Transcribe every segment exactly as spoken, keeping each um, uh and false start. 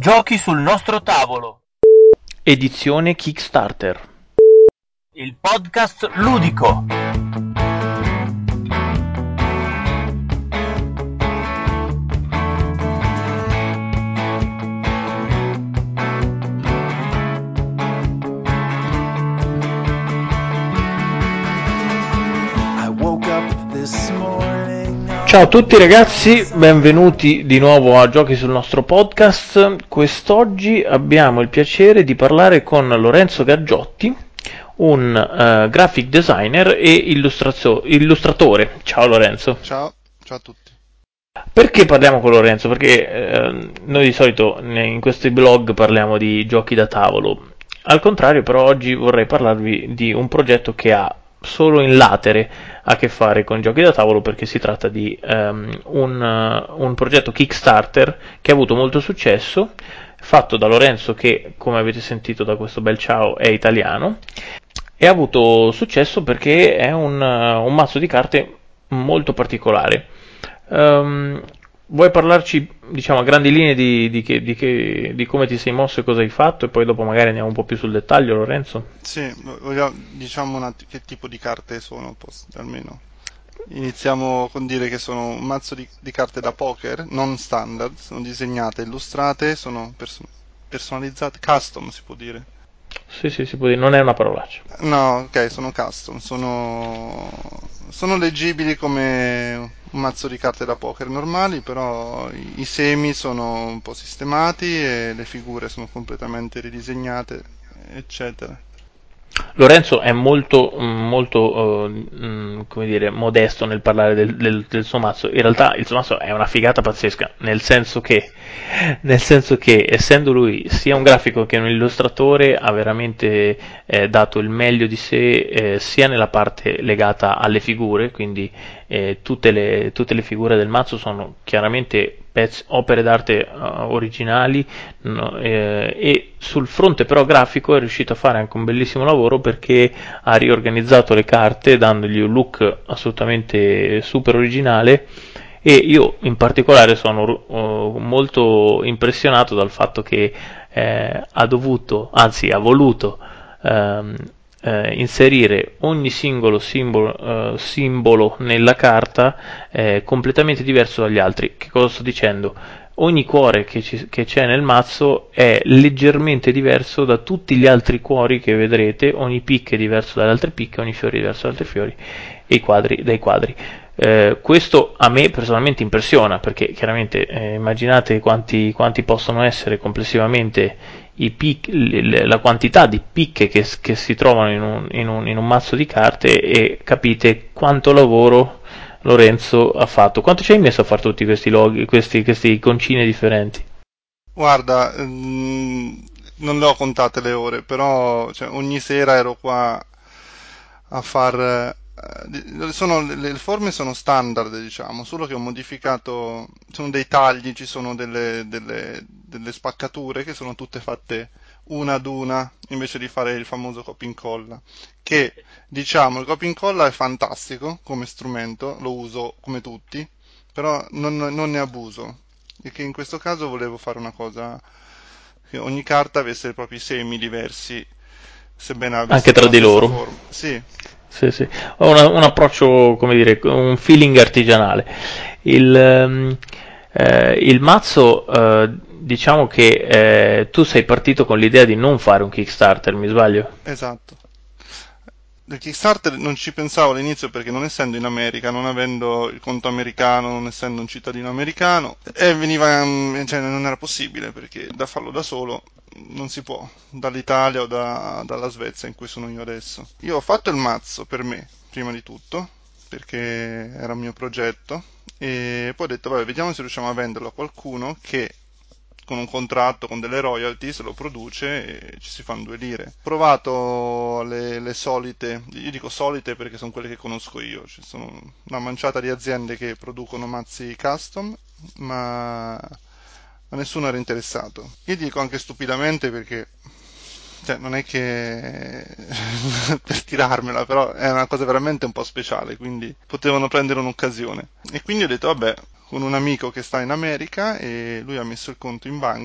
Giochi sul nostro tavolo. Edizione Kickstarter. Il podcast ludico. Ciao a tutti ragazzi, benvenuti di nuovo a Giochi sul nostro podcast. Quest'oggi abbiamo il piacere di parlare con Lorenzo Gaggiotti, un uh, graphic designer e illustrazio- illustratore. Ciao Lorenzo. Ciao, ciao a tutti. Perché parliamo con Lorenzo? Perché eh, noi di solito in questi blog parliamo di giochi da tavolo. Al contrario, però, oggi vorrei parlarvi di un progetto che ha solo in latere a che fare con giochi da tavolo, perché si tratta di um, un, uh, un progetto Kickstarter che ha avuto molto successo, fatto da Lorenzo che, come avete sentito da questo bel ciao, è italiano, e ha avuto successo perché è un, uh, un mazzo di carte molto particolare. Um, vuoi parlarci, diciamo, a grandi linee di, di, che, di, che, di come ti sei mosso e cosa hai fatto, e poi dopo magari andiamo un po' più sul dettaglio, Lorenzo? Sì, vogliamo- diciamo un att- che tipo di carte sono, poss- almeno. Iniziamo con dire che sono un mazzo di, di carte da poker, non standard, sono disegnate, illustrate, sono perso- personalizzate, custom si può dire. Sì, sì, si può dire, non è una parolaccia. No, ok, sono custom, sono, sono leggibili come un mazzo di carte da poker normali, però i, i semi sono un po' sistemati e le figure sono completamente ridisegnate, eccetera. Lorenzo è molto, molto eh, come dire, modesto nel parlare del, del, del suo mazzo. In realtà il suo mazzo è una figata pazzesca, nel senso che, nel senso che essendo lui sia un grafico che un illustratore, ha veramente eh, dato il meglio di sé, eh, sia nella parte legata alle figure, quindi eh, tutte, le, tutte le figure del mazzo sono chiaramente pezzi, opere d'arte uh, originali, no, eh, e sul fronte però grafico è riuscito a fare anche un bellissimo lavoro, perché ha riorganizzato le carte dandogli un look assolutamente super originale, e io in particolare sono uh, molto impressionato dal fatto che eh, ha dovuto, anzi ha voluto ehm, eh, inserire ogni singolo simbolo, eh, simbolo nella carta eh, completamente diverso dagli altri. Che cosa sto dicendo? Ogni cuore che, ci, che c'è nel mazzo è leggermente diverso da tutti gli altri cuori che vedrete, ogni picca è diverso dalle altre picche, ogni fiore è diverso dagli altri fiori, e i quadri dai quadri. Eh, questo a me personalmente impressiona, perché chiaramente eh, immaginate quanti, quanti possono essere complessivamente i pic- la quantità di picche che, che si trovano in un, in, un, in un mazzo di carte, e capite quanto lavoro Lorenzo ha fatto. Quanto ci hai messo a fare tutti questi loghi, questi, queste iconcine differenti? Guarda, mm, non le ho contate le ore, però cioè, ogni sera ero qua a far... eh, sono- le, le forme sono standard, diciamo, solo che ho modificato, sono dei tagli, ci sono delle, delle- delle spaccature che sono tutte fatte una ad una, invece di fare il famoso copia e incolla, che, diciamo, il copia e incolla è fantastico come strumento, lo uso come tutti, però non, non ne abuso, e che in questo caso volevo fare una cosa, che ogni carta avesse i propri semi diversi, sebbene Anche avessero tra la di stessa loro. forma. Sì, Sì, sì. Ho una- un approccio, come dire, un feeling artigianale. Il, ehm, eh, il mazzo, eh, diciamo che eh, tu sei partito con l'idea di non fare un Kickstarter, mi sbaglio? esatto. Del Kickstarter non ci pensavo all'inizio perché non essendo in America, non avendo il conto americano, non essendo un cittadino americano, e veniva, mm, cioè non era possibile perché da farlo da solo non si può, dall'Italia o da- dalla Svezia in cui sono io adesso. Io ho fatto il mazzo per me, prima di tutto, perché era un mio progetto, e poi ho detto, vabbè, vediamo se riusciamo a venderlo a qualcuno che con un contratto, con delle royalty, se lo produce e ci si fanno due lire. Ho provato le, le solite, io dico solite perché sono quelle che conosco io, ci sono una manciata di aziende che producono mazzi custom, ma a nessuno era interessato. Io dico anche stupidamente perché cioè, non è che per tirarmela, però è una cosa veramente un po' speciale, quindi potevano prendere un'occasione. E quindi ho detto, vabbè, con un amico che sta in America e lui ha messo il conto in banca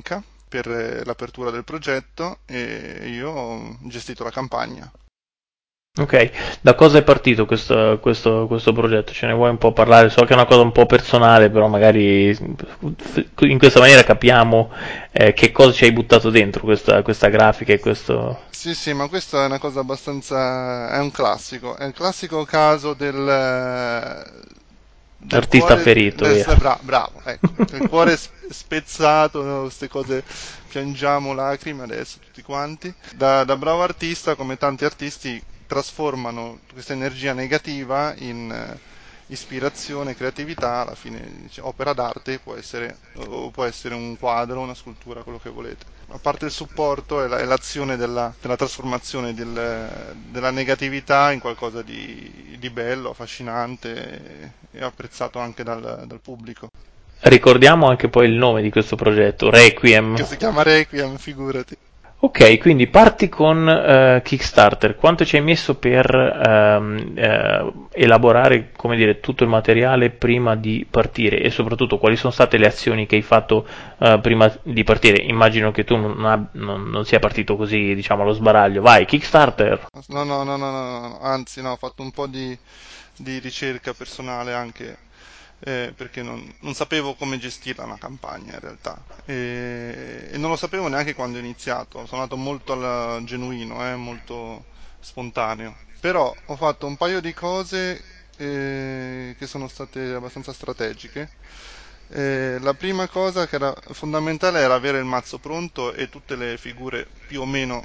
per eh, l'apertura del progetto e io ho gestito la campagna. Ok, da cosa è partito questo, questo, questo progetto? Ce ne vuoi un po' parlare? So che è una cosa un po' personale, però magari in questa maniera capiamo eh, che cosa ci hai buttato dentro questa, questa grafica e questo... Sì, sì, ma questa è una cosa abbastanza... è un classico, è il classico caso del, del Artista cuore, ferito, del, via. bra- bravo, ecco, del cuore s- spezzato, no? Queste cose, piangiamo lacrime adesso tutti quanti. Da, da bravo artista, come tanti artisti, trasformano questa energia negativa in eh, ispirazione, creatività, alla fine dice, opera d'arte può essere, o può essere un quadro, una scultura, quello che volete. A parte il supporto è, la- è l'azione della, della trasformazione del- della negatività in qualcosa di, di bello, affascinante e, e apprezzato anche dal, dal pubblico. Ricordiamo anche poi il nome di questo progetto, Requiem. Che si chiama Requiem, figurati. Ok, quindi parti con eh, Kickstarter. Quanto ci hai messo per ehm, eh, elaborare, come dire, tutto il materiale prima di partire e soprattutto quali sono state le azioni che hai fatto eh, prima di partire? Immagino che tu non, ab- non- non sia partito così, diciamo, allo sbaraglio. Vai, Kickstarter! No, no, no, no, no, no, anzi, no, ho fatto un po' di, di ricerca personale anche eh, perché non, non sapevo come gestire una campagna in realtà e, e non lo sapevo neanche quando ho iniziato, sono andato molto al genuino, eh, molto spontaneo. Però ho fatto un paio di cose eh, che sono state abbastanza strategiche. Eh, la prima cosa che era fondamentale era avere il mazzo pronto e tutte le figure più o meno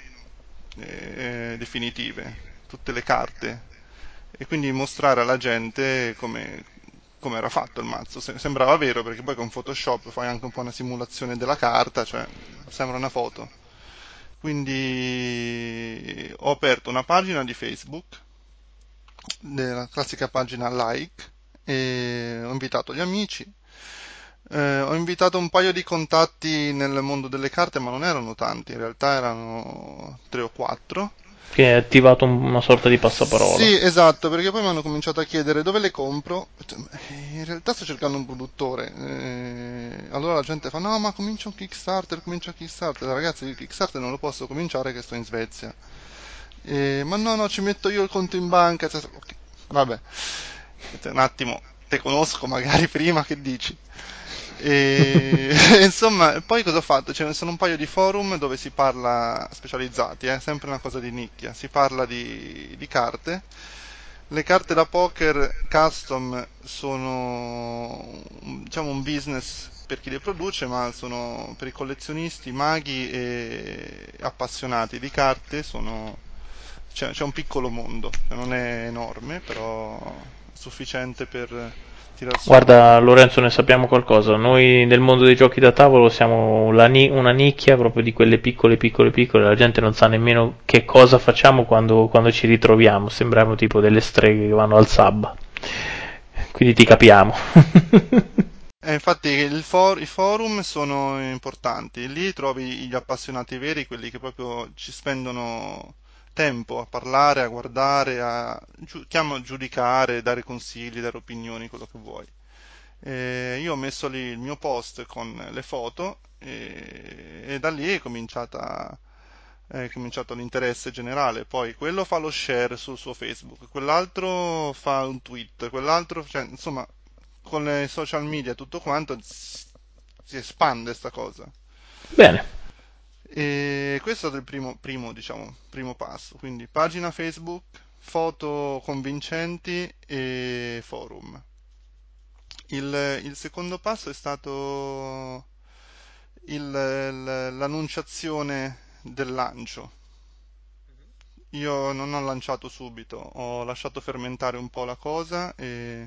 eh, definitive, tutte le carte e quindi mostrare alla gente come, come era fatto il mazzo. Se- sembrava vero perché poi con Photoshop fai anche un po' una simulazione della carta, cioè sembra una foto. Quindi ho aperto una pagina di Facebook, della classica pagina like, e ho invitato gli amici. Eh, ho invitato un paio di contatti nel mondo delle carte, ma non erano tanti, in realtà erano tre o quattro. Che hai attivato un- una sorta di passaparola. Sì, esatto, perché poi mi hanno cominciato a chiedere dove le compro. Ho detto, "Ma, eh, in realtà sto cercando un produttore. Eh, allora la gente fa: No, ma comincia un Kickstarter, comincia un Kickstarter. Ragazzi, il Kickstarter non lo posso cominciare che sto in Svezia. Eh, ma no, no, ci metto io il conto in banca. Cioè, ok, vabbè, ho detto, un attimo, te conosco magari prima, che dici? E insomma, poi cosa ho fatto? Ce ne sono un paio di forum dove si parla, specializzati, è sempre una cosa di nicchia, si parla di, di carte. Le carte da poker custom sono, diciamo, un business per chi le produce, ma sono per i collezionisti, maghi e appassionati di carte, sono, c'è, c'è un piccolo mondo, cioè non è enorme, però è sufficiente per tirar su Guarda Lorenzo, ne sappiamo qualcosa. Noi nel mondo dei giochi da tavolo siamo la ni- una nicchia proprio di quelle piccole, piccole, piccole. La gente non sa nemmeno che cosa facciamo quando, quando ci ritroviamo. Sembriamo tipo delle streghe che vanno al sabba. Quindi ti capiamo. Eh, infatti il for- i forum sono importanti, lì trovi gli appassionati veri, quelli che proprio ci spendono tempo a parlare, a guardare, a giu- chiamo a giudicare, dare consigli, dare opinioni, quello che vuoi. Eh, io ho messo lì il mio post con le foto e, e da lì è cominciata, è cominciato l'interesse generale. Poi quello fa lo share sul suo Facebook, quell'altro fa un tweet, quell'altro, cioè, insomma, con le social media e tutto quanto s- si espande sta cosa. Bene. E questo è stato il primo, primo, diciamo, primo passo. Quindi pagina Facebook, foto convincenti e forum. Il, il secondo passo è stato il- l- l'annunciazione del lancio. Io non ho lanciato subito, ho lasciato fermentare un po' la cosa e,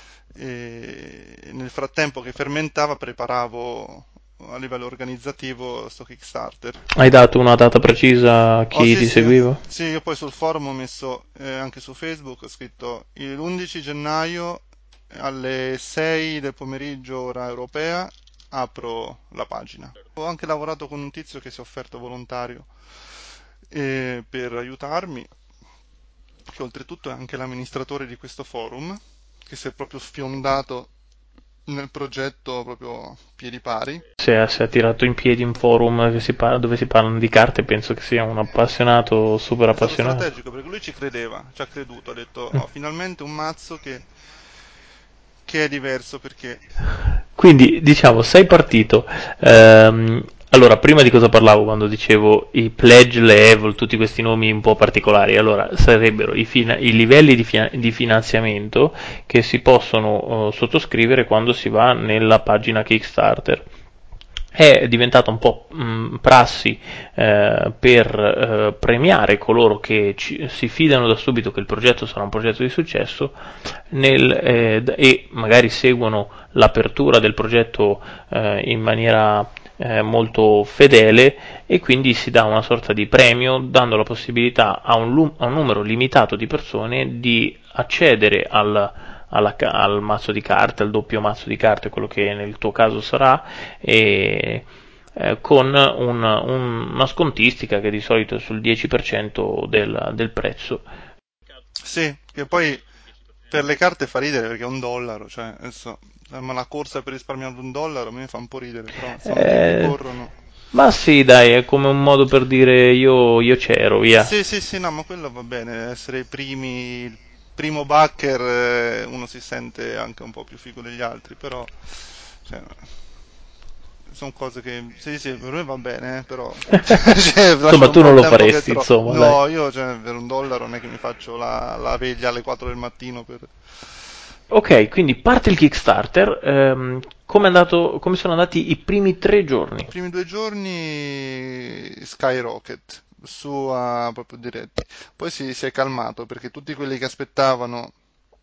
e nel frattempo che fermentava preparavo a livello organizzativo sto Kickstarter. Hai dato una data precisa a Oh chi sì ti sì, seguiva? sì, io poi sul forum ho messo, eh, anche su Facebook, ho scritto l'undici gennaio alle sei del pomeriggio ora europea apro la pagina. Ho anche lavorato con un tizio che si è offerto volontario eh, per aiutarmi, che oltretutto è anche l'amministratore di questo forum, che si è proprio sfiondato nel progetto proprio piedi pari. Se, se ha tirato in piedi un forum che si parla, dove si parlano di carte, penso che sia un appassionato, super È stato appassionato. strategico perché lui ci credeva, ci ha creduto, ha detto oh, finalmente un mazzo che, che è diverso perché... Quindi, diciamo, sei partito. Ehm, allora, prima di cosa parlavo quando dicevo i pledge level, tutti questi nomi un po' particolari? Allora, sarebbero i, fina- i livelli di, fina- di finanziamento che si possono uh, sottoscrivere quando si va nella pagina Kickstarter. È diventata un po' mh, prassi eh, per eh, premiare coloro che ci, si fidano da subito che il progetto sarà un progetto di successo nel, eh, e magari seguono l'apertura del progetto eh, in maniera eh, molto fedele, e quindi si dà una sorta di premio dando la possibilità a un, a un numero limitato di persone di accedere al alla, al mazzo di carte, al doppio mazzo di carte, quello che nel tuo caso sarà, e eh, con un, un, una scontistica che di solito è sul dieci per cento del, del prezzo. Sì, che poi per le carte fa ridere perché è un dollaro, cioè adesso ma la corsa per risparmiare un dollaro a me fa un po' ridere, però sono lì che Eh, corrono. ma sì, dai, è come un modo per dire io, io c'ero, via. Sì, sì, sì, no, ma quello va bene, essere i primi, il primo backer, eh, uno si sente anche un po' più figo degli altri, però cioè, sono cose che sì, sì, per me va bene, eh, però cioè, Insomma, lasciano un tu po' non il lo tempo che faresti, trovo. insomma, dai. No, io cioè, per un dollaro non è che mi faccio la, la veglia alle quattro del mattino per... Ok, quindi parte il Kickstarter. Ehm, come, è andato, come sono andati i primi tre I giorni? primi due giorni Skyrocket, su a proprio diretti. Poi si, si è calmato perché tutti quelli che aspettavano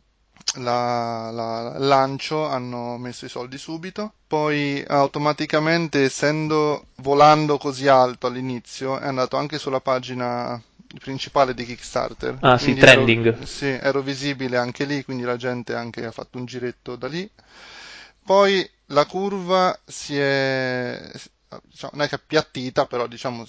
la, la- il lancio hanno messo i soldi subito. Poi automaticamente, essendo volando così alto all'inizio, è andato anche sulla pagina principale di Kickstarter. Ah sì, Quindi ero, trending. sì, ero visibile anche lì, quindi la gente anche ha fatto un giretto da lì. Poi la curva si è, diciamo, non è che è appiattita, però diciamo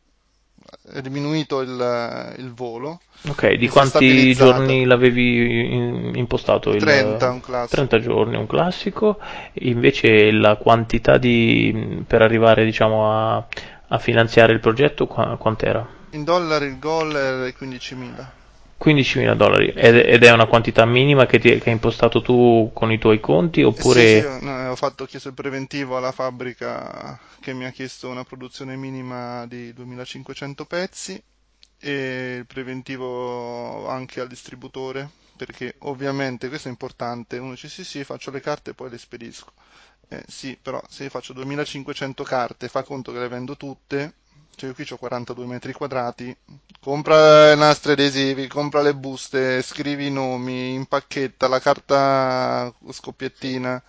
è diminuito il, il volo Ok, di e si è quanti stabilizzata. giorni l'avevi in- impostato? trenta, Il un classico. trenta giorni, un classico. Invece la quantità di, per arrivare, diciamo, a, a finanziare il progetto, qua- quant'era? In dollari il goal è quindicimila. quindicimila dollari. Ed, Sì. ed è una quantità minima che, ti, che hai impostato tu con i tuoi conti, Eh Sì, sì, oppure... io, no, ho fatto, ho chiesto il preventivo alla fabbrica che mi ha chiesto una produzione minima di duemilacinquecento pezzi e il preventivo anche al distributore, perché ovviamente questo è importante, uno dice sì sì faccio le carte e poi le spedisco. Eh, sì, però se io faccio duemilacinquecento carte, fa conto che le vendo tutte, cioè io qui ho quarantadue metri quadrati, compra i nastri adesivi, compra le buste, scrivi i nomi, impacchetta la carta scoppiettina,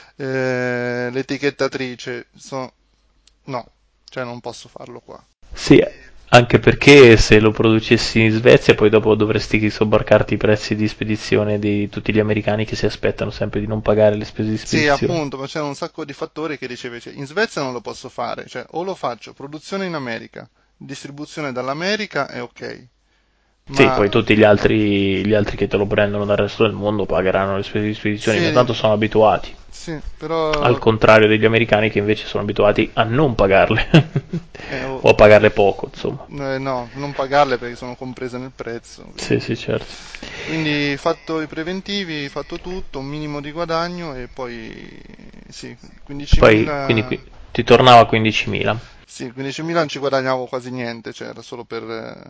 eh, l'etichettatrice, so- no, cioè non posso farlo qua. Sì, anche perché se lo producessi in Svezia poi dopo dovresti sobbarcarti i prezzi di spedizione di tutti gli americani che si aspettano sempre di non pagare le spese di Sì, spedizione. appunto, ma c'erano un sacco di fattori che dicevi, cioè, in Svezia non lo posso fare, cioè o lo faccio produzione in America, distribuzione dall'America è ok, Sì, ma poi tutti gli altri, gli altri che te lo prendono dal resto del mondo pagheranno le spese di spedizione, ma sì, tanto sono abituati. sì, Al però contrario degli americani che invece sono abituati a non pagarle. eh, oh, O a pagarle poco, insomma. eh, no, non pagarle perché sono comprese nel prezzo, Sì, quindi. sì, certo. Quindi fatto i preventivi, fatto tutto, un minimo di guadagno e poi sì, Poi, quindi quindicimila, qui, ti tornava quindicimila. sì, quindicimila non ci guadagnavo quasi niente, cioè era solo per... eh,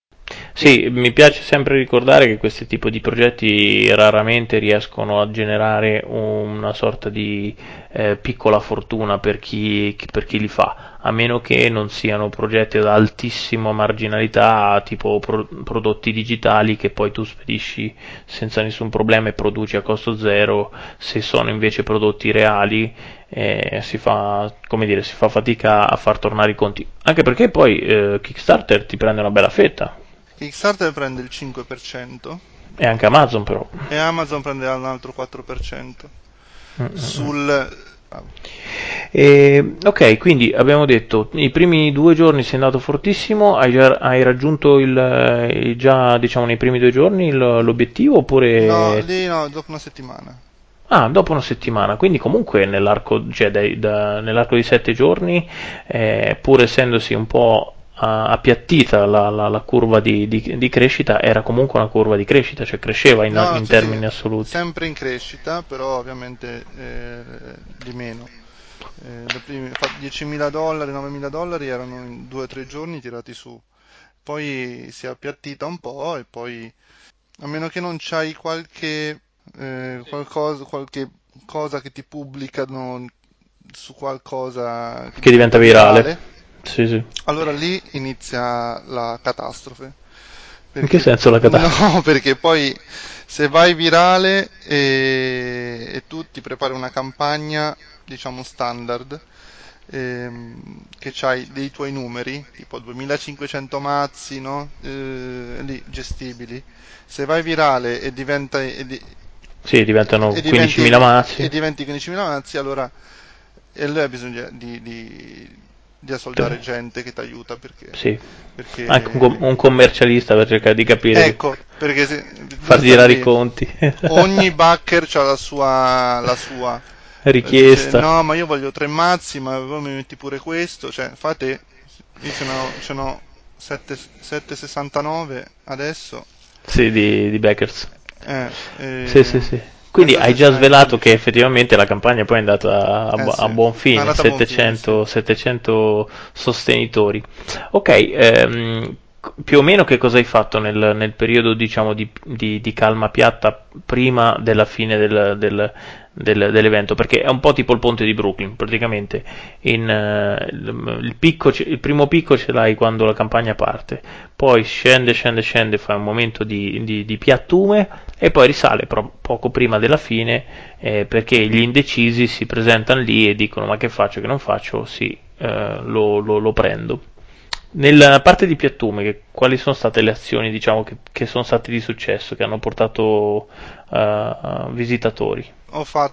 Sì, mi piace sempre ricordare che questi tipi di progetti raramente riescono a generare una sorta di eh, piccola fortuna per chi, per chi li fa, a meno che non siano progetti ad altissima marginalità, tipo pro- prodotti digitali che poi tu spedisci senza nessun problema e produci a costo zero. Se sono invece prodotti reali, eh, si fa, come dire, si fa fatica a far tornare i conti, anche perché poi eh, Kickstarter ti prende una bella fetta. Kickstarter prende il cinque per cento E anche Amazon però. e Amazon prenderà un altro quattro per cento Mm-mm. sul... E, ok, quindi abbiamo detto i primi due giorni sei andato fortissimo, hai, già, hai raggiunto il, il già diciamo nei primi due giorni il- l'obiettivo No, oppure... lì no, dopo una settimana. Ah, dopo una settimana, quindi comunque nell'arco, cioè dai- da- nell'arco di sette giorni, eh, pur essendosi un po' ah, appiattita la, la- la curva di, di- di crescita, era comunque una curva di crescita, cioè cresceva in, No, in sì, sì, termini assoluti. sempre in crescita, però ovviamente eh, di meno. Eh, da primi- fa- diecimila dollari, novemila dollari erano in due o tre giorni tirati su. Poi si è appiattita un po' e poi, a meno che non c'hai qualche, eh, qualcosa, qualche cosa che ti pubblicano su qualcosa che Che diventa diventa virale. virale, Sì, sì. allora lì inizia la catastrofe. In che Perché, senso la no, catastrofe? perché poi se vai virale e, e tu ti prepari una campagna, diciamo standard, ehm, che c'hai dei tuoi numeri, tipo duemilacinquecento mazzi, no? Eh, lì, gestibili. Se vai virale e diventa, e, di- Sì, e diventano quindicimila diventi, e mazzi. diventi quindicimila mazzi, allora e allora bisogna di, di, di assoldare Te- gente che ti aiuta perché, Sì, anche un, com- perché un commercialista per cercare di capire che ecco, perché se, far bisogna stare girare i lì. conti. Ogni backer ha la sua, la sua. Eh, Dice, Richiesta. no, ma io voglio tre mazzi, ma poi mi metti pure questo. Cioè, fate, io ce n'ho, ce n'ho sette sette virgola sessantanove adesso. Sì, di, di Backers. Eh, Sì, sì, eh, sì. Quindi questo hai se già ce n'hai svelato che quindici. effettivamente la campagna poi è andata a, Eh bu- sì, a buon è fine, andata a buon fine, sì. settecento, settecento sostenitori. Ok, ehm, più o meno che cosa hai fatto nel, nel periodo, diciamo, di, di- di calma piatta prima della fine del, del- del- dell'evento? Perché è un po' tipo il ponte di Brooklyn, praticamente. In, eh, il, il picco ce- il primo picco ce l'hai quando la campagna parte, poi scende, scende, scende, fa un momento di, di- di piattume e poi risale pro- poco prima della fine, eh, perché gli indecisi si presentano lì e dicono ma che faccio, che non faccio, sì, eh, lo, lo- lo prendo. Nella parte di piattume, che- quali sono state le azioni, diciamo, che, che sono state di successo, che hanno portato eh, visitatori? Ho fatto.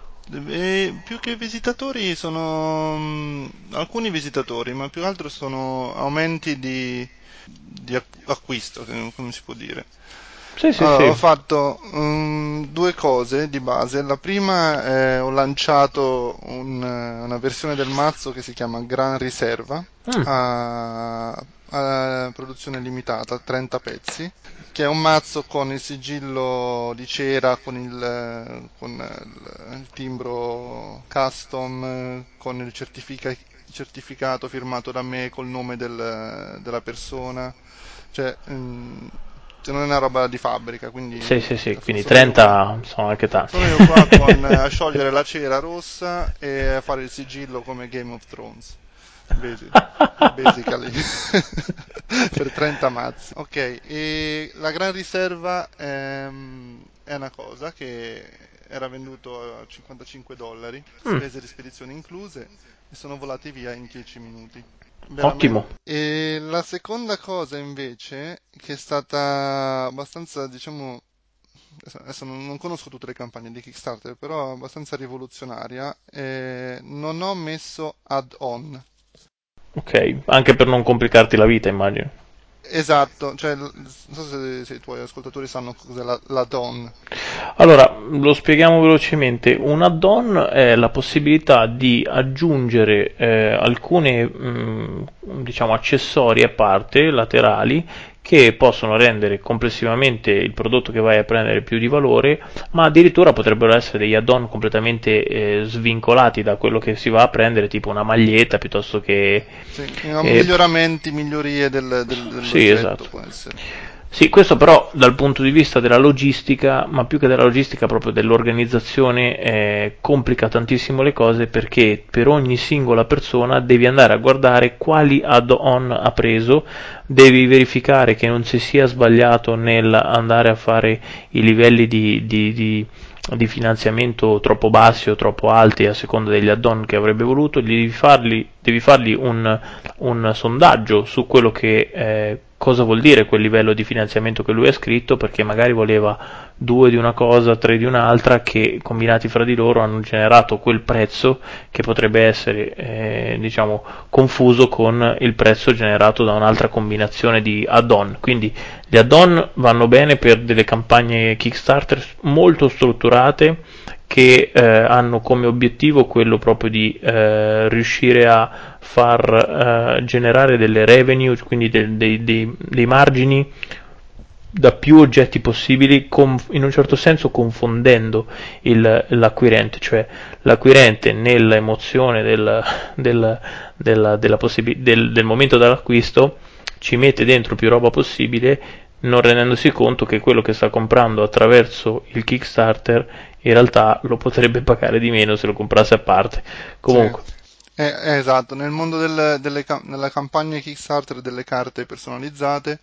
E più che visitatori sono mm, alcuni visitatori, ma più che altro sono aumenti di, di ac- acquisto, che- come si può dire. Sì, sì, Allora, sì. ho fatto mm, due cose di base. La prima è ho lanciato un, eh, una versione del mazzo che si chiama Gran Riserva Mm, a, a produzione limitata, trenta pezzi, che è un mazzo con il sigillo di cera, con il, con il, il timbro custom, eh, con il certifica- certificato firmato da me col nome del- della persona. Cioè, mm, cioè non è una roba di fabbrica, sì, quindi sì, sì, quindi sono io qua. trenta sono anche tanti. Sono io qua con, eh, a sciogliere la cera rossa e a fare il sigillo come Game of Thrones. Basi- Basically. Per trenta mazzi. Ok, e la gran riserva ehm, è una cosa che era venduto a cinquantacinque dollari, Mm, spese di spedizione incluse, e sono volati via in dieci minuti. ottimo. Veramente. E la seconda cosa invece, che è stata abbastanza, diciamo, adesso adesso non, non conosco tutte le campagne di Kickstarter, però abbastanza rivoluzionaria, eh, non ho messo add-on. Ok, anche per non complicarti la vita, immagino. Esatto, cioè, l- non so se, se i tuoi ascoltatori sanno cos'è la, l'add-on. Allora, lo spieghiamo velocemente. Un add-on è la possibilità di aggiungere eh, alcune mh, diciamo accessori a parte, laterali, che possono rendere complessivamente il prodotto che vai a prendere più di valore, ma addirittura potrebbero essere degli add-on completamente eh, svincolati da quello che si va a prendere, tipo una maglietta piuttosto che... Sì, che miglioramenti, migliorie del- del- sì, dell'oggetto esatto. può essere. Sì, questo però dal punto di vista della logistica, ma più che della logistica proprio dell'organizzazione, eh, complica tantissimo le cose perché per ogni singola persona devi andare a guardare quali add-on ha preso, devi verificare che non si sia sbagliato nel andare a fare i livelli di, di, di di finanziamento troppo bassi o troppo alti a seconda degli add-on che avrebbe voluto, devi fargli, devi fargli un, un sondaggio su quello che eh, cosa vuol dire quel livello di finanziamento che lui ha scritto, perché magari voleva due di una cosa, tre di un'altra, che combinati fra di loro hanno generato quel prezzo che potrebbe essere eh, diciamo confuso con il prezzo generato da un'altra combinazione di add-on. Quindi gli add-on vanno bene per delle campagne Kickstarter molto strutturate che eh, hanno come obiettivo quello proprio di eh, riuscire a far eh, generare delle revenue, quindi dei, dei, dei, dei margini da più oggetti possibili, conf- in un certo senso confondendo il, l'acquirente, cioè l'acquirente nell'emozione del, del, della, della possib- del, del momento dell'acquisto ci mette dentro più roba possibile, non rendendosi conto che quello che sta comprando attraverso il Kickstarter in realtà lo potrebbe pagare di meno se lo comprasse a parte. Sì. Comunque, Eh, eh, esatto, nel mondo del- delle, cam- nella campagna Kickstarter delle carte personalizzate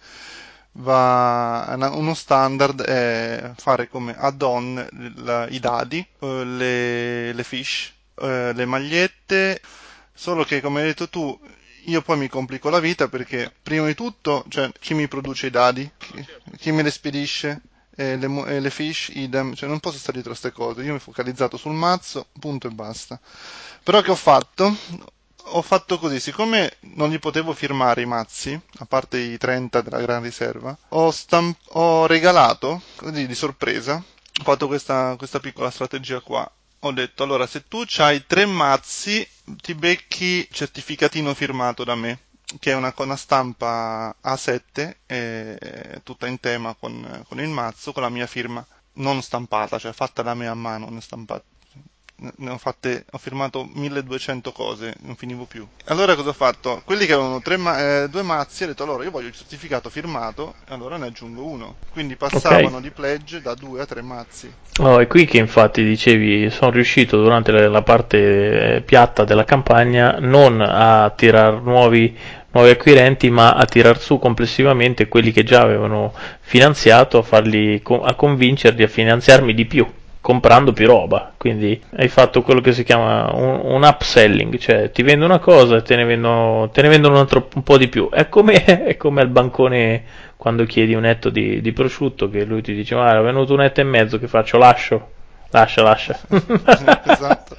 va una- uno standard è fare come add-on il- i dadi, eh, le, le fish, eh, le magliette, solo che come hai detto tu io poi mi complico la vita perché prima di tutto, cioè, chi mi produce i dadi, chi, chi me le spedisce, e le, mo- e le fish, idem, cioè non posso stare dietro a queste cose, io mi ho focalizzato sul mazzo, punto e basta. Però che ho fatto? Ho fatto così, siccome non li potevo firmare i mazzi, a parte i trenta della Gran Riserva, ho, stamp- ho regalato, così di sorpresa, ho fatto questa, questa piccola strategia qua. Ho detto, allora, se tu hai tre mazzi, ti becchi certificatino firmato da me, che è una, una stampa A sette, eh, tutta in tema con, con il mazzo, con la mia firma, non stampata, cioè fatta da me a mano, non stampata. Ne ho fatte, ho firmato milleduecento cose, non finivo più. Allora cosa ho fatto? Quelli che avevano tre ma- eh, due mazzi, ho detto allora io voglio il certificato firmato, e allora ne aggiungo uno. Quindi ok. passavano di pledge da due a tre mazzi. Oh, è qui che infatti dicevi, sono riuscito durante la la parte eh, piatta della campagna non a tirar nuovi, nuovi acquirenti, ma a tirar su complessivamente quelli che già avevano finanziato, a farli, co- a convincerli a finanziarmi di più, comprando più roba. Quindi hai fatto quello che si chiama un, un upselling, cioè ti vendo una cosa e te ne vendono, te ne vendono un, altro, un po' di più. È come, è come al bancone quando chiedi un etto di, di prosciutto, che lui ti dice ma è venuto un etto e mezzo, che faccio? Lascio? Lascia, lascia. Esatto.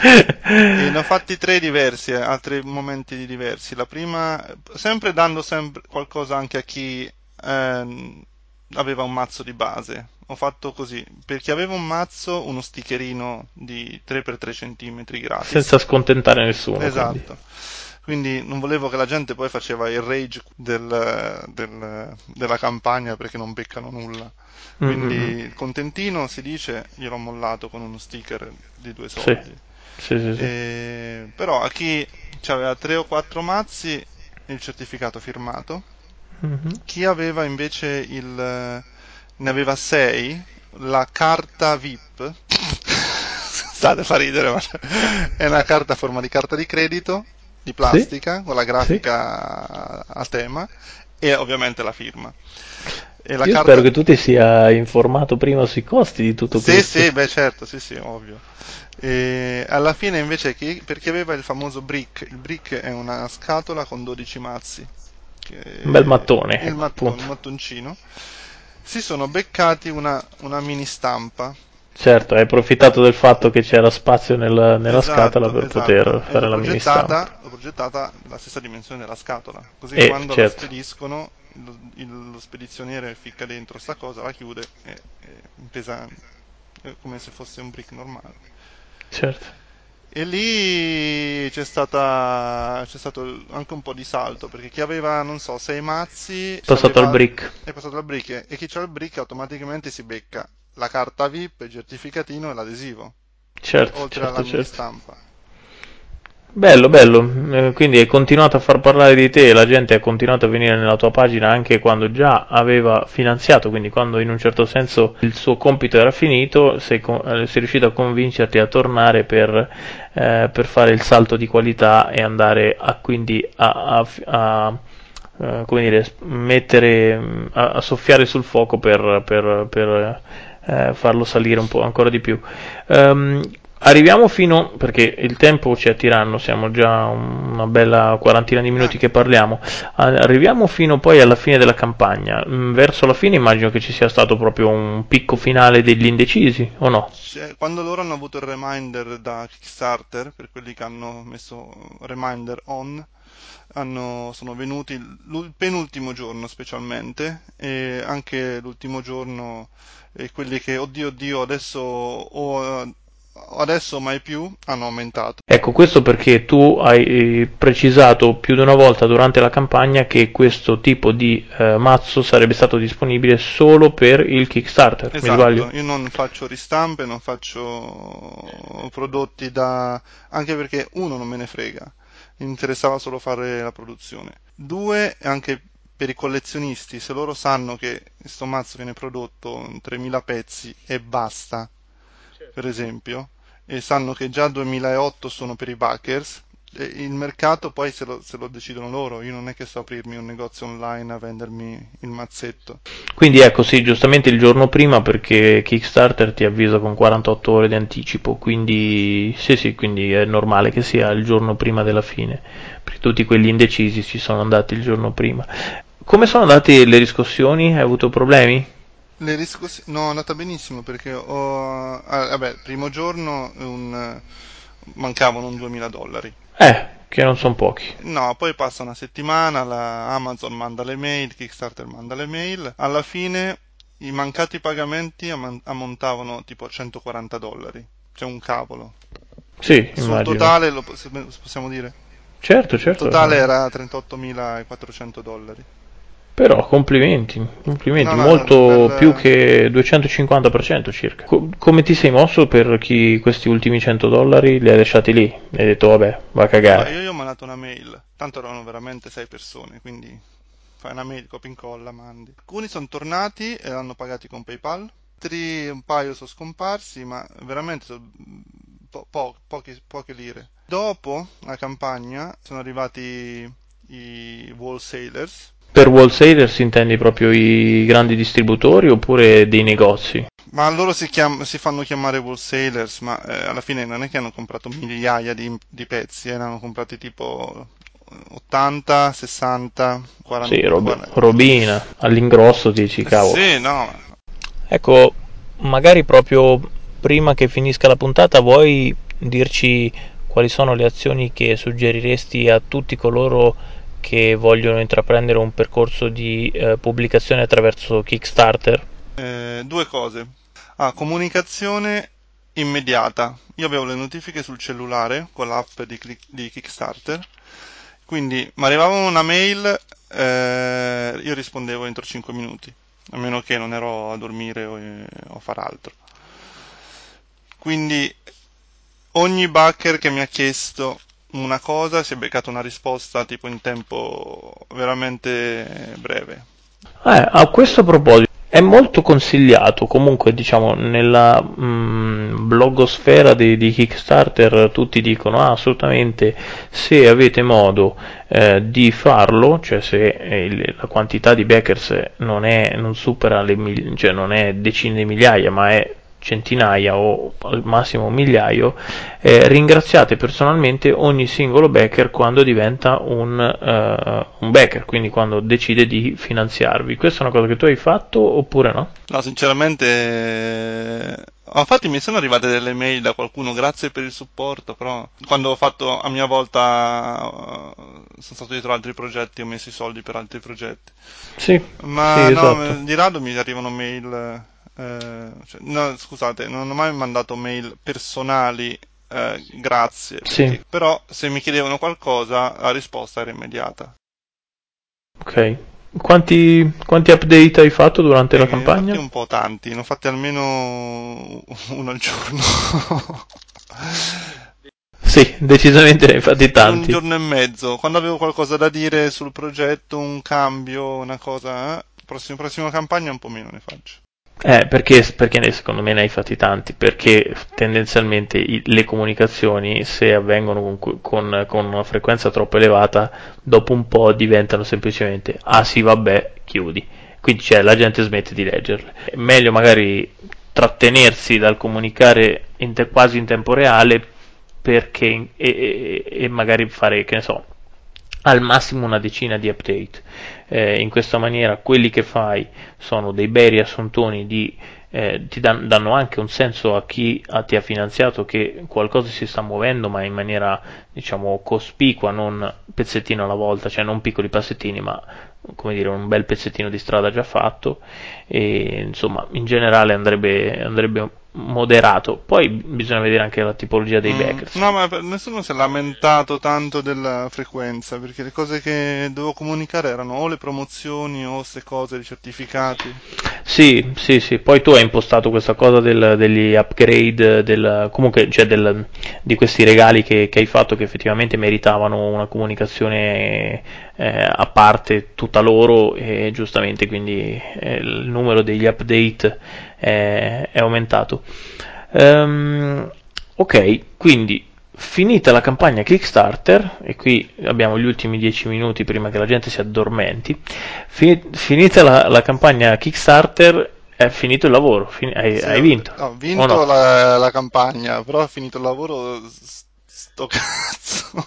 E ne ho fatti tre diversi, eh, altri momenti diversi. La prima, sempre dando sempre qualcosa anche a chi ehm, aveva un mazzo di base. Ho fatto così, per chi aveva un mazzo, uno stickerino di tre per tre centimetri Senza gratis. scontentare nessuno, quindi. Esatto. Quindi non volevo che la gente poi faceva il rage del- del- della campagna perché non beccano nulla. Quindi Mm-mm. il contentino si dice gliel'ho mollato con uno sticker di due Sì, soldi. sì, sì, sì. E- Però a chi aveva tre o quattro mazzi il certificato firmato, Mhm. chi aveva invece il ne aveva sei, la carta V I P. State fa ridere, ma è una carta a forma di carta di credito di Sì, plastica con la sì. grafica a tema e ovviamente la firma. E la Io spero carta che tu ti sia informato prima sui costi di tutto sì, questo. sì, beh certo, sì, sì, ovvio. E alla fine invece chi, per chi aveva il famoso brick, il brick è una scatola con dodici mazzi, Un bel che- mattone, il mattone, appunto. il mattoncino, si sono beccati una, una mini stampa. Certo, hai approfittato del fatto che c'era spazio nel- nella scatola Esatto, per esatto, poter e l'ho fare la mini stampa. progettata, l'ho progettata la stessa dimensione della scatola, così E quando la certo, spediscono lo, il- lo spedizioniere ficca dentro sta cosa, la chiude e, e pesa eh, come se fosse un brick normale. certo. E lì c'è stata, c'è stato anche un po' di salto, perché chi aveva, non so, sei mazzi, Passato al c'aveva, brick. è passato al brick, e chi c'ha il brick automaticamente si becca la carta V I P, il certificatino e l'adesivo, Certo, oltre alla certo, mini certo. stampa. Bello, bello. Eh, quindi hai continuato a far parlare di te, la gente ha continuato a venire nella tua pagina anche quando già aveva finanziato, quindi quando in un certo senso il suo compito era finito, sei, co- eh, sei riuscito a convincerti a tornare per, eh, per fare il salto di qualità e andare a, quindi a, a- a, eh, come dire, s- mettere, mm, a, a soffiare sul fuoco per, per, per eh, farlo salire un po' ancora di più. Ehm, Arriviamo fino, perché il tempo ci è tiranno, siamo già una bella quarantina di minuti Ah, che parliamo, arriviamo fino poi alla fine della campagna. Mm, Verso la fine immagino che ci sia stato proprio un picco finale degli indecisi, o no? c'è- quando loro hanno avuto il reminder da Kickstarter, per quelli che hanno messo reminder on, hanno- sono venuti il penultimo giorno specialmente e anche l'ultimo giorno e quelli che oddio oddio adesso o, adesso mai più hanno aumentato. Ecco, questo perché tu hai precisato più di una volta durante la campagna che questo tipo di eh, mazzo sarebbe stato disponibile solo per il Kickstarter, mi sbaglio? Esatto, io non faccio ristampe, non faccio prodotti da... anche perché uno non me ne frega, mi interessava solo fare la produzione. Due, anche per i collezionisti, se loro sanno che questo mazzo viene prodotto in tremila pezzi e basta, per esempio, e sanno che già duemilaotto sono per i backers, e il mercato poi se lo, se lo decidono loro, io non è che so aprirmi un negozio online a vendermi il mazzetto. Quindi ecco, sì, giustamente il giorno prima perché Kickstarter ti avvisa con quarantotto ore di anticipo, quindi sì sì, quindi è normale che sia il giorno prima della fine, perché tutti quelli indecisi ci sono andati il giorno prima. Come sono andate le riscossioni? Hai avuto problemi? Le riscossi... No, è andata benissimo perché ho... ah, vabbè, il primo giorno un... mancavano un duemila dollari. Eh, che non sono pochi. No, poi passa una settimana, la Amazon manda le mail, Kickstarter manda le mail. Alla fine i mancati pagamenti am- ammontavano tipo a centoquaranta dollari. Cioè un cavolo. Sì, Sul immagino. totale, lo poss- possiamo dire? Certo, Il certo. totale era trentottomilaquattrocento dollari. Però complimenti, complimenti, No, no, no, molto più bel... che duecentocinquanta per cento circa. Co- come ti sei mosso per chi questi ultimi cento dollari li hai lasciati lì? Hai detto vabbè, va a Ma io cagare. gli ho mandato una mail, tanto erano veramente sei persone, quindi fai una mail, copia e incolla, mandi. Alcuni sono tornati e l'hanno pagati con PayPal, altri un paio sono scomparsi, ma veramente sono po- po- pochi- poche lire. Dopo la campagna sono arrivati i wholesalers. Per wholesalers intendi proprio i grandi distributori oppure dei negozi? Ma loro si, chiam- si fanno chiamare wholesalers, ma eh, alla fine non è che hanno comprato migliaia di, di pezzi, eh, ne hanno comprati tipo ottanta, sessanta, Sì, quaranta, rob- quaranta. robina, all'ingrosso dici cavolo. Sì, no. Ecco, magari proprio prima che finisca la puntata vuoi dirci quali sono le azioni che suggeriresti a tutti coloro che vogliono intraprendere un percorso di eh, pubblicazione attraverso Kickstarter? Eh, due cose. Ah, comunicazione immediata. Io avevo le notifiche sul cellulare con l'app di, Click- di Kickstarter, quindi mi arrivava una mail, eh, io rispondevo entro cinque minuti, a meno che non ero a dormire o, o a far altro. Quindi ogni backer che mi ha chiesto una cosa si è beccato una risposta tipo in tempo veramente breve. Eh, a questo proposito, è molto consigliato, comunque diciamo nella mh, blogosfera di, di Kickstarter tutti dicono ah, assolutamente se avete modo eh, di farlo, cioè se eh, il- la quantità di backers non, è, non supera le mil- cioè non è decine di migliaia ma è centinaia o al massimo un migliaio, eh, ringraziate personalmente ogni singolo backer quando diventa un, eh, un backer, quindi quando decide di finanziarvi. Questa è una cosa che tu hai fatto oppure no? No, sinceramente, eh, infatti mi sono arrivate delle mail da qualcuno, grazie per il supporto, però quando ho fatto a mia volta, eh, sono stato dietro altri progetti, ho messo i soldi per altri progetti. Sì, sì, Ma esatto. no, di rado mi arrivano mail, eh, cioè, no, scusate, non ho mai mandato mail personali, eh, grazie, Sì, perché però se mi chiedevano qualcosa la risposta era immediata. ok. Quanti, quanti update hai fatto durante la E infatti campagna? un po' tanti, ne ho fatti almeno uno al giorno. Sì, decisamente ne hai fatti Per un tanti. giorno e mezzo, quando avevo qualcosa da dire sul progetto, un cambio, una cosa, eh, prossima, prossima campagna un po' meno ne faccio. Eh, perché, perché ne- secondo me ne hai fatti tanti? Perché tendenzialmente i- le comunicazioni, se avvengono con, cu- con- con una frequenza troppo elevata, dopo un po' diventano semplicemente ah sì, vabbè, chiudi. Quindi cioè, la gente smette di leggerle. È meglio magari trattenersi dal comunicare in te- quasi in tempo reale perché, e, e- e magari fare, che ne so, al massimo una decina di update. Eh, in questa maniera quelli che fai sono dei bei riassuntoni di eh, ti dan- danno anche un senso a chi ha- ti ha finanziato che qualcosa si sta muovendo, ma in maniera, diciamo, cospicua, non pezzettino alla volta, cioè non piccoli passettini, ma come dire, un bel pezzettino di strada già fatto. E insomma, in generale andrebbe, andrebbe moderato. Poi bisogna vedere anche la tipologia dei Mm, backers. no, ma per- nessuno si è lamentato tanto della frequenza, perché le cose che dovevo comunicare erano o le promozioni o queste cose, i certificati. Sì, sì, sì, poi tu hai impostato questa cosa del- degli upgrade, del, comunque, cioè del- di questi regali che, che hai fatto che effettivamente meritavano una comunicazione eh, a parte tutta loro e giustamente quindi eh, il numero degli update è, è aumentato. Ehm, ok, quindi finita la campagna Kickstarter, e qui abbiamo gli ultimi dieci minuti prima che la gente si addormenti, Fini- finita la, la campagna Kickstarter è finito il lavoro, fin- hai, Sì, hai ho, vinto, ho o vinto no? la, la campagna, però ho finito il lavoro, s- sto cazzo.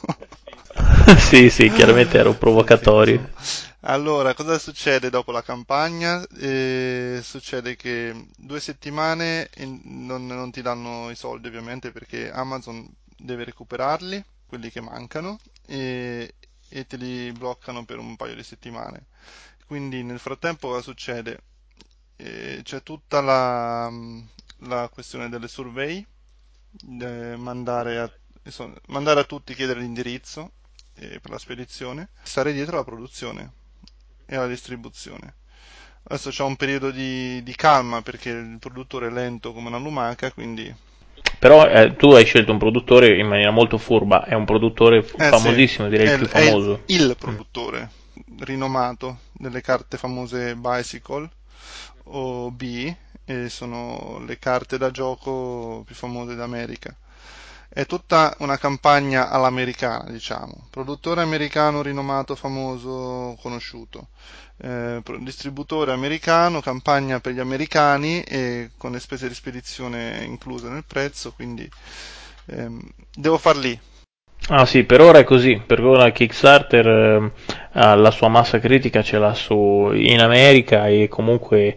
Sì, sì, chiaramente ero Sì, sì, provocatorio. insomma. Allora, cosa succede dopo la campagna? Eh, succede che due settimane in- non, non ti danno i soldi, ovviamente, perché Amazon deve recuperarli, quelli che mancano, e, e te li bloccano per un paio di settimane. Quindi nel frattempo cosa succede? Eh, c'è tutta la, la questione delle survey, eh, mandare a, insomma, mandare a tutti, chiedere l'indirizzo eh, per la spedizione, stare dietro alla produzione e alla distribuzione. Adesso c'è un periodo di, di calma perché il produttore è lento come una lumaca, quindi... Però eh, tu hai scelto un produttore in maniera molto furba, è un produttore f- Eh sì, famosissimo, direi è, il il più è il- famoso. il Mm. produttore rinomato delle carte famose Bicycle o B, e sono le carte da gioco più famose d'America. È tutta una campagna all'americana, diciamo. Produttore americano rinomato, famoso, conosciuto. Eh, pro- distributore americano, campagna per gli americani e con le spese di spedizione incluse nel prezzo, quindi ehm, devo far lì. Ah sì, per ora è così, per ora Kickstarter eh, ha la sua massa critica ce l'ha su, in America e comunque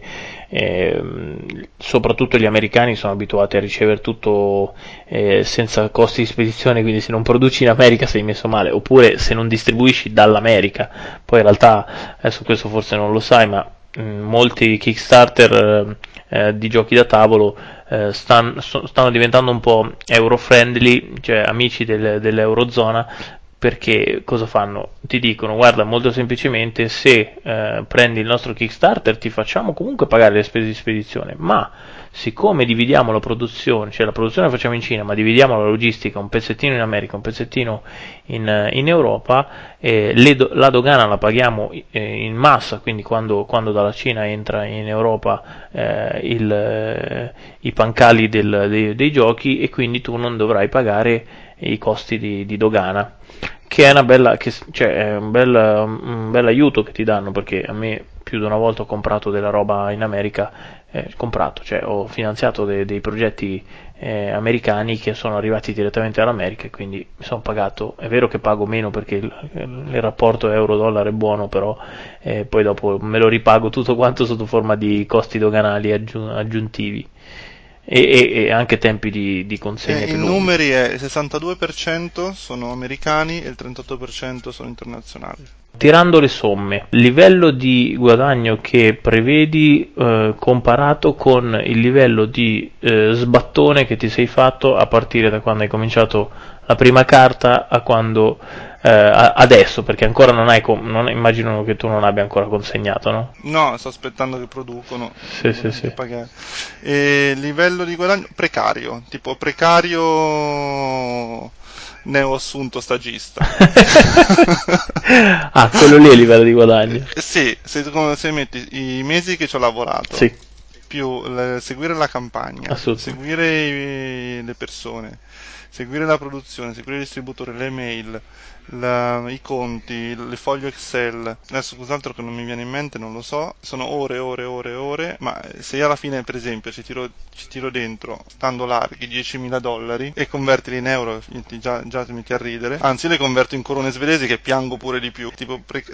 ehm, soprattutto gli americani sono abituati a ricevere tutto eh, senza costi di spedizione, quindi se non produci in America sei messo male, oppure se non distribuisci dall'America. Poi in realtà, adesso questo forse non lo sai, ma mh, molti Kickstarter eh, eh, di giochi da tavolo eh, stan- so- stanno diventando un po' euro-friendly, cioè amici del- dell'Eurozona, perché cosa fanno? Ti dicono, guarda, molto semplicemente, se eh, prendi il nostro Kickstarter ti facciamo comunque pagare le spese di spedizione, ma siccome dividiamo la produzione, cioè la produzione la facciamo in Cina, ma dividiamo la logistica, un pezzettino in America, un pezzettino in, in Europa, eh, le do- la dogana la paghiamo eh, in massa, quindi quando, quando dalla Cina entra in Europa eh, il, eh, i pancali del- dei, dei giochi, e quindi tu non dovrai pagare i costi di, di dogana, che è una bella, che, cioè, è un bel, un bel aiuto che ti danno, perché a me più di una volta ho comprato della roba in America, eh, comprato, cioè ho finanziato de- dei progetti eh, americani che sono arrivati direttamente dall'America, e quindi mi sono pagato. È vero che pago meno perché il, il rapporto euro-dollaro è buono, però eh, poi dopo me lo ripago tutto quanto sotto forma di costi doganali aggiun- aggiuntivi e, e- e anche tempi di, di consegna E più in lunghi. numeri è il sessantadue per cento sono americani e il trentotto per cento sono internazionali. Tirando le somme, livello di guadagno che prevedi eh, comparato con il livello di eh, sbattone che ti sei fatto a partire da quando hai cominciato la prima carta a quando eh, a- adesso, perché ancora non hai com- non, immagino che tu non abbia ancora consegnato, no? No, sto aspettando che producono, Sì, devo sì, sì. pagare. E livello di guadagno precario, tipo precario neoassunto stagista. Ah, quello lì è il livello di Eh, guadagno. sì, se, tu- se metti i mesi che ci ho lavorato, Sì, più le- seguire la campagna, assolutamente. seguire i- le persone, seguire la produzione, seguire il distributore, le mail, la- i conti, le foglie Excel, adesso cos'altro che non mi viene in mente, non lo so, sono ore e ore e ore e ore, ma se io alla fine per esempio ci tiro, ci tiro dentro, stando larghi, diecimila dollari e convertili in euro, ti- già, già ti metti a ridere, anzi le converto in corone svedesi che piango pure di più, tipo pre-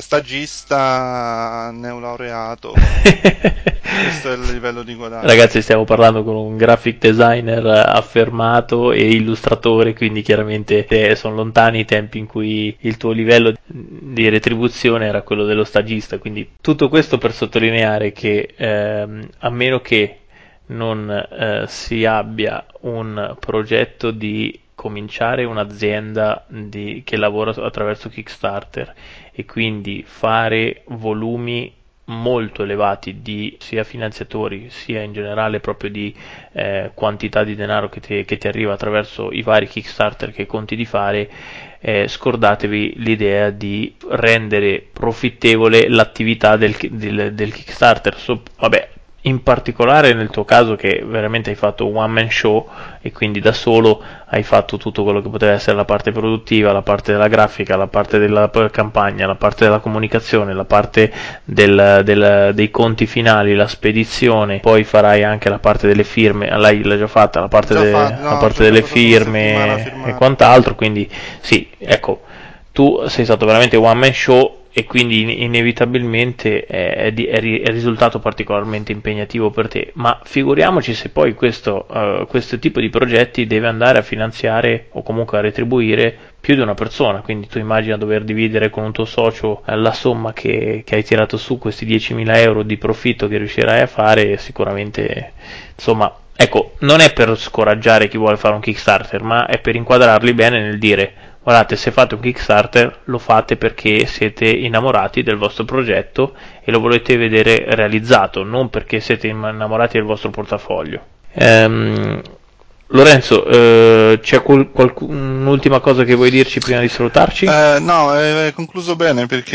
stagista, neolaureato, questo è il livello di guadagno. Ragazzi, stiamo parlando con un graphic designer affermato e illustratore, quindi chiaramente eh, sono lontani i tempi in cui il tuo livello di retribuzione era quello dello stagista. Quindi tutto questo per sottolineare che ehm, a meno che non eh, si abbia un progetto di cominciare un'azienda di, che lavora attraverso Kickstarter e quindi fare volumi molto elevati di sia finanziatori sia in generale proprio di eh, quantità di denaro che ti, che ti arriva attraverso i vari Kickstarter che conti di fare, eh, scordatevi l'idea di rendere profittevole l'attività del, del, del Kickstarter. So, vabbè, in particolare nel tuo caso che veramente hai fatto un one man show e quindi da solo hai fatto tutto quello che poteva essere la parte produttiva, la parte della grafica, la parte della campagna, la parte della comunicazione, la parte del, del, dei conti finali, la spedizione, poi farai anche la parte delle firme, l'hai, l'hai già fatta, la parte, Già de, fatto, la no, parte ci ho delle già passato una settimana a firme e firmare. quant'altro, quindi sì, ecco, tu sei stato veramente one man show e quindi inevitabilmente è, è, è risultato particolarmente impegnativo per te, ma figuriamoci se poi questo, uh, questo tipo di progetti deve andare a finanziare o comunque a retribuire più di una persona, quindi tu immagina dover dividere con un tuo socio la somma che, che hai tirato su, questi diecimila euro di profitto che riuscirai a fare, sicuramente, insomma, ecco, non è per scoraggiare chi vuole fare un Kickstarter, ma è per inquadrarli bene nel dire: guardate, se fate un Kickstarter lo fate perché siete innamorati del vostro progetto e lo volete vedere realizzato, non perché siete innamorati del vostro portafoglio. Ehm, Lorenzo, eh, c'è qual- qualc- un'ultima cosa che vuoi dirci prima di salutarci? Eh, no, è concluso bene perché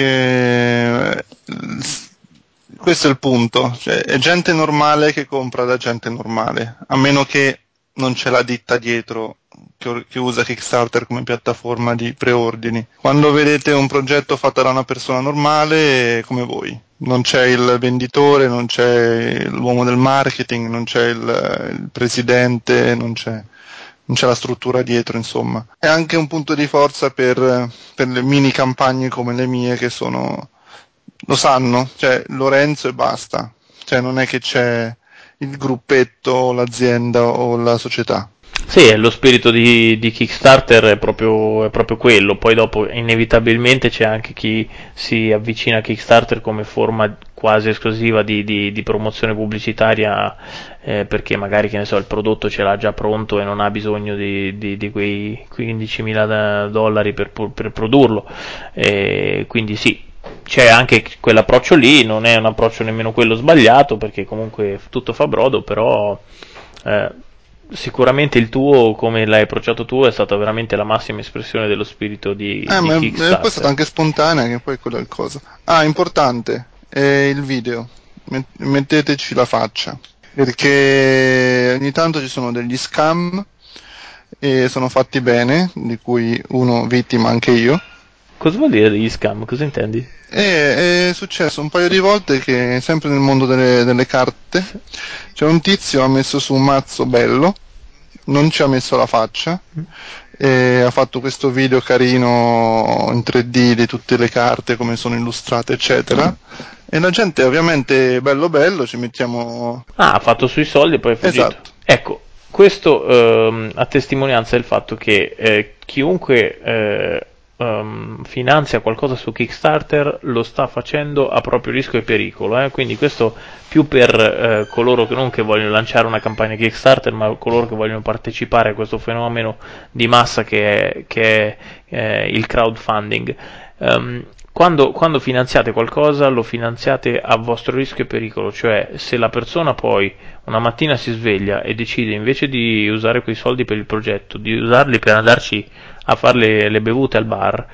eh, questo è il punto, cioè, è gente normale che compra da gente normale, a meno che non c'è la ditta dietro che, or- che usa Kickstarter come piattaforma di preordini. Quando vedete un progetto fatto da una persona normale, come voi, non c'è il venditore, non c'è l'uomo del marketing, non c'è il, il presidente, non c'è, non c'è la struttura dietro, insomma. È anche un punto di forza per, per le mini campagne come le mie che sono, lo sanno, cioè Lorenzo e basta, cioè non è che c'è il gruppetto, l'azienda o la società. Sì, lo spirito di, di Kickstarter è proprio, è proprio quello, poi dopo inevitabilmente c'è anche chi si avvicina a Kickstarter come forma quasi esclusiva di, di, di promozione pubblicitaria, eh, perché magari, che ne so, il prodotto ce l'ha già pronto e non ha bisogno di, di, di quei quindicimila dollari per, per produrlo, e quindi sì, c'è anche quell'approccio lì, non è un approccio nemmeno quello sbagliato perché comunque tutto fa brodo, però eh, sicuramente il tuo, come l'hai approcciato tu, è stata veramente la massima espressione dello spirito di, Eh, di ma è- poi è stata Kickstarter. anche spontanea, che poi è quella è il cosa. Ah, importante, è il video. Met- Metteteci la faccia, perché ogni tanto ci sono degli scam e sono fatti bene, di cui uno vittima anche io. Cosa vuol dire degli scam? Cosa intendi? E è successo un paio di volte che, sempre nel mondo delle, delle carte, S- c'è un tizio ha messo su un mazzo bello, non ci ha messo la faccia, e ha fatto questo video carino in tre D di tutte le carte, come sono illustrate, eccetera. E la gente, ovviamente, bello bello, ci mettiamo. Ah, ha fatto sui soldi e poi è fuggito. Esatto. Ecco, questo ehm, a testimonianza del fatto che eh, chiunque eh, ehm, finanzia qualcosa su Kickstarter lo sta facendo a proprio rischio e pericolo, eh? Quindi questo più per eh, coloro che non che vogliono lanciare una campagna Kickstarter, ma coloro che vogliono partecipare a questo fenomeno di massa che è, che è eh, il crowdfunding. Um, quando, quando finanziate qualcosa lo finanziate a vostro rischio e pericolo, cioè se la persona poi una mattina si sveglia e decide, invece di usare quei soldi per il progetto, di usarli per andarci a fare le, le bevute al bar,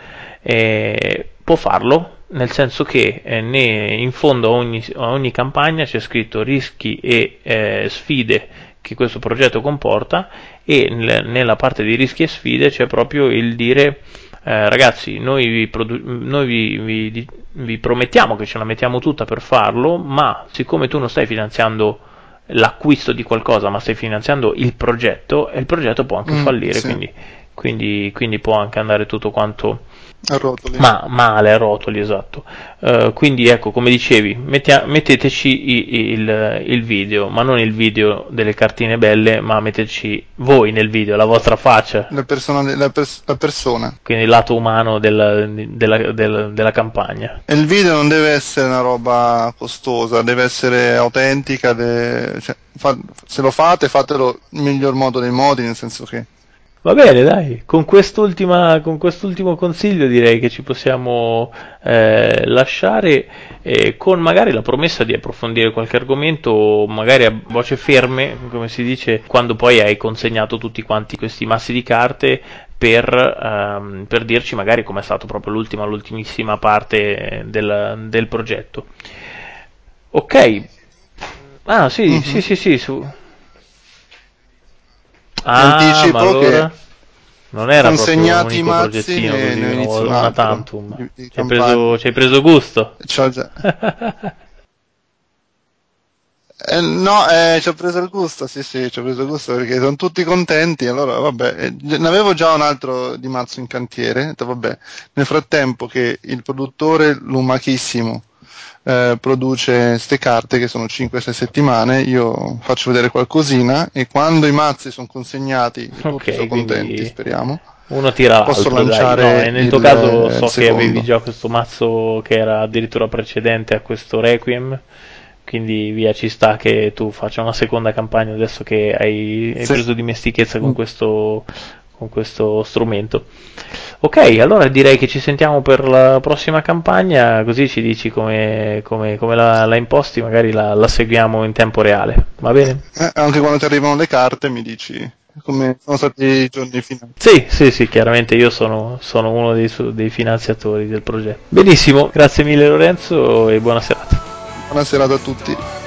eh, può farlo, nel senso che eh, ne, in fondo a ogni, a ogni campagna c'è scritto rischi e eh, sfide che questo progetto comporta, e nel, nella parte di rischi e sfide c'è proprio il dire eh, ragazzi, noi, vi, produ- noi vi, vi, vi promettiamo che ce la mettiamo tutta per farlo, ma siccome tu non stai finanziando l'acquisto di qualcosa, ma stai finanziando il progetto, e il progetto può anche Mm, fallire, sì, quindi, quindi, quindi può anche andare tutto quanto a rotoli. ma male a rotoli, esatto. Eh, quindi ecco, come dicevi, mettia- metteteci i- il, il video, ma non il video delle cartine belle, ma metteteci voi nel video, la vostra faccia, La persona, la, pers- la persona. quindi il lato umano della, della, della, della campagna. E il video non deve essere una roba costosa, deve essere autentica, de- cioè, fa- se lo fate, fatelo nel miglior modo dei modi, nel senso che... Va bene, dai, con quest'ultima, con quest'ultimo consiglio direi che ci possiamo eh, lasciare eh, con magari la promessa di approfondire qualche argomento, magari a voce ferme, come si dice, quando poi hai consegnato tutti quanti questi massi di carte per, ehm, per dirci magari com'è stato proprio l'ultima, l'ultimissima parte del, del progetto. Ok, ah sì, sì, Mhm. sì, sì, su... Vi Ah, ma anticipo che allora... Non era proprio un consegnati i unico mazzi progettino ne, così, ne inizio un una altro tantum. di, di Ci hai campagna. preso, ci hai preso gusto. C'ho già... Eh, no, eh, ci ho preso il gusto, sì sì, ci ho preso il gusto perché sono tutti contenti, allora vabbè, eh, ne avevo già un altro di mazzo in cantiere, ho detto, vabbè, nel frattempo che il produttore lumachissimo eh, produce ste carte che sono cinque sei settimane, io faccio vedere qualcosina e quando i mazzi sono consegnati e tutti sono Ok, contenti, quindi speriamo, uno tira posso l'altro, dai. No, lanciare e nel tuo il, caso eh, il so che avevi secondo. già questo mazzo che era addirittura precedente a questo Requiem, quindi via ci sta che tu faccia una seconda campagna adesso che hai, hai Sì. preso dimestichezza con Mm. questo, con questo strumento. Ok, allora direi che ci sentiamo per la prossima campagna, così ci dici come, come, come la, la imposti, magari la, la seguiamo in tempo reale, va bene? Eh, anche quando ti arrivano le carte mi dici come sono stati i giorni finali. Sì, sì, sì, chiaramente io sono, sono uno dei, su- dei finanziatori del progetto. Benissimo, grazie mille Lorenzo e buona serata. Buona serata a tutti.